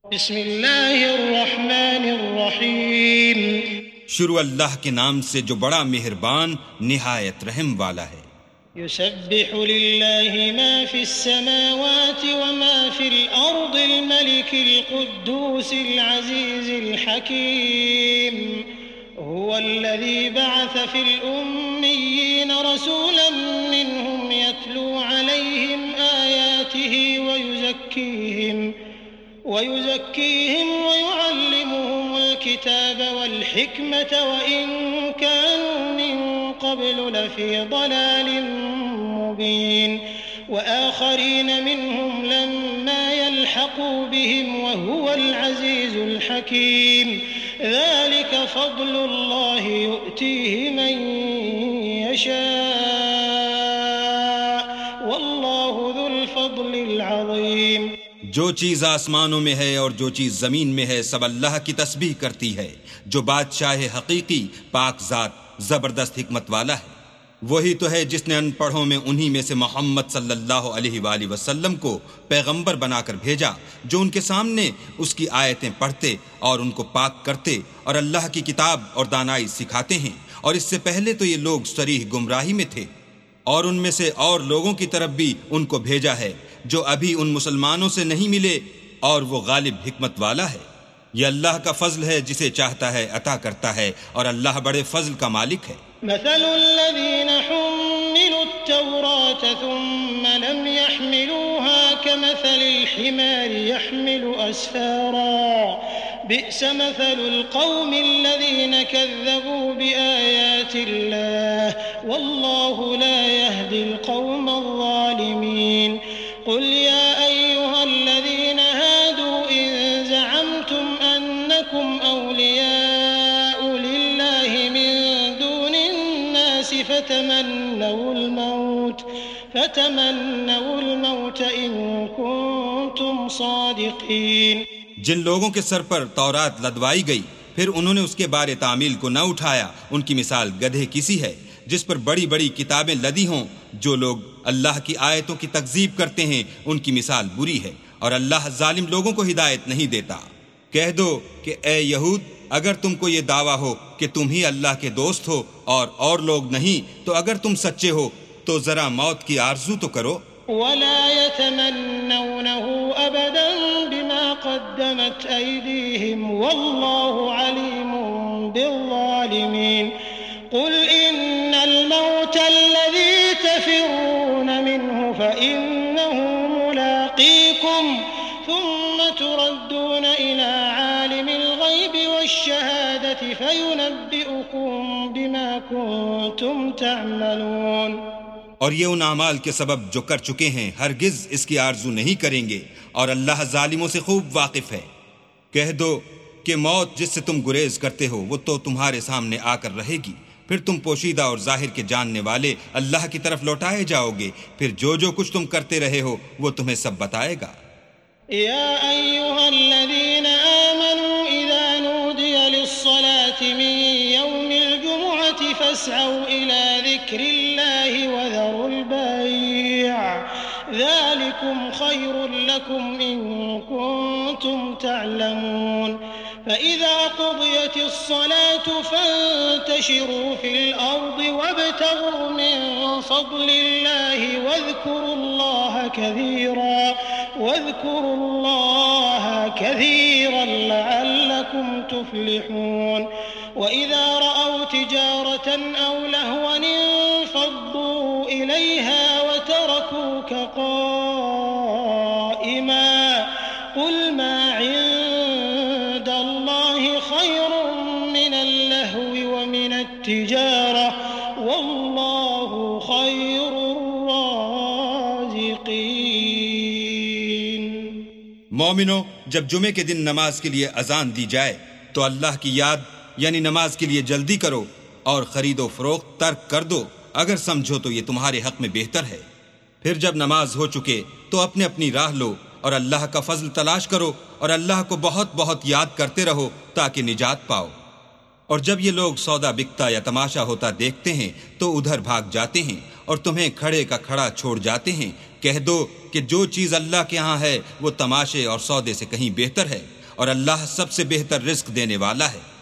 बिस्मिल्लाहिर्रहमानिर्रहीम। शुरू अल्लाह के नाम से जो बड़ा मेहरबान निहायत रहम वाला है। युसब्बिहु लिल्लाहि मा फिस्समावाति व मा फिल अर्दिल मलिकिल कुद्दूसिल अज़ीज़िल हकीम। हुवल्लज़ी बअस फिल उम्मिय्यीन रसूलन मिनहुम यत्लू अलैहिम आयातिही वयुज़क्कीहिम वयुअल्लिमुहुमुल किताब वल हिकमत वइन कानू मिन क़ब्लु लफ़ी ज़लालिम मुबीन। वआख़रीन मिनहुम लम्मा यल्हक़ू बिहिम वहुवल अज़ीज़ुल हकीम। ज़ालिक फ़ज़्लुल्लाहि यु'तीहि मन यशा' वल्लाहु ज़ुल फ़ज़्लिल अज़ीम। जो चीज़ आसमानों में है और जो चीज़ ज़मीन में है सब अल्लाह की तस्बीह करती है, जो बादशाह हकीकी पाक ज़ात ज़बरदस्त हिकमत वाला है। वही तो है जिसने अनपढ़ों में उन्हीं में से मोहम्मद सल्लल्लाहु अलैहि वसल्लम को पैगंबर बनाकर भेजा, जो उनके सामने उसकी आयतें पढ़ते और उनको पाक करते और अल्लाह की किताब और दानाई सिखाते हैं। और इससे पहले तो ये लोग सरीह गुमराही में थे, और उनमें से और लोगों की तरफ भी उनको भेजा है जो अभी उन मुसलमानों से नहीं मिले, और वो गालिब हिकमत वाला है। ये अल्लाह का फजल है, जिसे चाहता है अता करता है, और अल्लाह बड़े फजल का मालिक है। मसलुल्लज़ीन हुम्मिलुत-तौरात थुम्मा लम यहमिलूहा कमसलिल हिमारि यहमिलु अस्फारा बि'स मसलुल क़ौमिल्लज़ीन कज़्ज़बू बिआयातिल्लाह वल्लाहु ला यहदिल क़ौमज़-ज़ालिमीन। क़ुल या अय्युहल्लज़ीन हादू इन ज़अमतुम अन्नकुम औलियाउ लिल्लाहि मिन दूनिन नासि फ़तमन्नवुल मौत इन कुन्तुम सादिक़ीन। जिन लोगों के सर पर तौरात लदवाई गई, फिर उन्होंने उसके बारे तामील को न उठाया, उनकी मिसाल गधे किसी है जिस पर बड़ी बड़ी किताबें लदी हों। जो लोग अल्लाह की आयतों की तकज़ीब करते हैं, उनकी मिसाल बुरी है, और अल्लाह जालिम लोगों को हिदायत नहीं देता। कह दो कि ए यहूद, अगर तुमको ये दावा हो कि तुम ही अल्लाह के दोस्त हो और लोग नहीं, तो अगर तुम सच्चे हो तो जरा मौत की आरज़ू तो करो। वला यतमन्नौनहु अबदन बिमा क़द्दमत अयदीहिम वल्लाहु अलीमुम बिज़्ज़ालिमीन। क़ुल इन्नल मौतल्लज़ी तफ़िर्रून मिन्हु फ़इन्नहु मुलाक़ीकुम थुम्मा तुरद्दून इला आलिमिल ग़ैबि वश्शहादति फ़युनब्बिउकुम बिमा कुन्तुम तअमलून। और ये उन अमाल के सबब जो कर चुके हैं हरगिज इसकी आरजू नहीं करेंगे, और अल्लाह जालिमों से खूब वाकिफ है। कह दो कि मौत जिससे तुम गुरेज करते हो वो तो तुम्हारे सामने आकर रहेगी, फिर तुम पोशीदा और जाहिर के जानने वाले अल्लाह की तरफ लौटाए जाओगे। फिर जो कुछ तुम करते रहे हो वो तुम्हें सब बताएगा। या अय्युहल्लज़ीन आमनू इज़ा नूदिय लिस्सलाति मिन यौमिल जुमुअति फस्अौ इला ज़िक्रिल्लाहि वज़रुल बैअ ज़ालिकुम खैरुल लकुम इन कुन्तुम तअलमून। फ़इज़ा क़ुदियतिस्सलातु फ़ंतशिरू फ़िल अर्दि वब्तग़ू मिन फ़ज़लिल्लाहि वज़्कुरुल्लाह कसीरन लअल्लकुम तुफ़्लिहून। वइज़ा रअव तिजारतन औ लहवन इंफ़द्दू इलैहा वतरकूक क़ाइमा क़ुल मा इंदल्लाहि खैरुम मिनल लहवी व मिनत तिजारह वल्लाहु खैरुर राज़िक़ीन। मोमिनो, जब जुमे के दिन नमाज के लिए अजान दी जाए तो अल्लाह की याद यानी नमाज के लिए जल्दी करो, और खरीदो फरोख्त तर्क कर दो, अगर समझो तो ये तुम्हारे हक में बेहतर है। फिर जब नमाज हो चुके तो अपने अपनी राह लो और अल्लाह का फजल तलाश करो, और अल्लाह को बहुत बहुत याद करते रहो ताकि निजात पाओ। और जब ये लोग सौदा बिकता या तमाशा होता देखते हैं तो उधर भाग जाते हैं और तुम्हें खड़े का खड़ा छोड़ जाते हैं, कह दो कि जो चीज़ अल्लाह के यहाँ है वो तमाशे और सौदे से कहीं बेहतर है, और अल्लाह सबसे बेहतर रिस्क देने वाला है।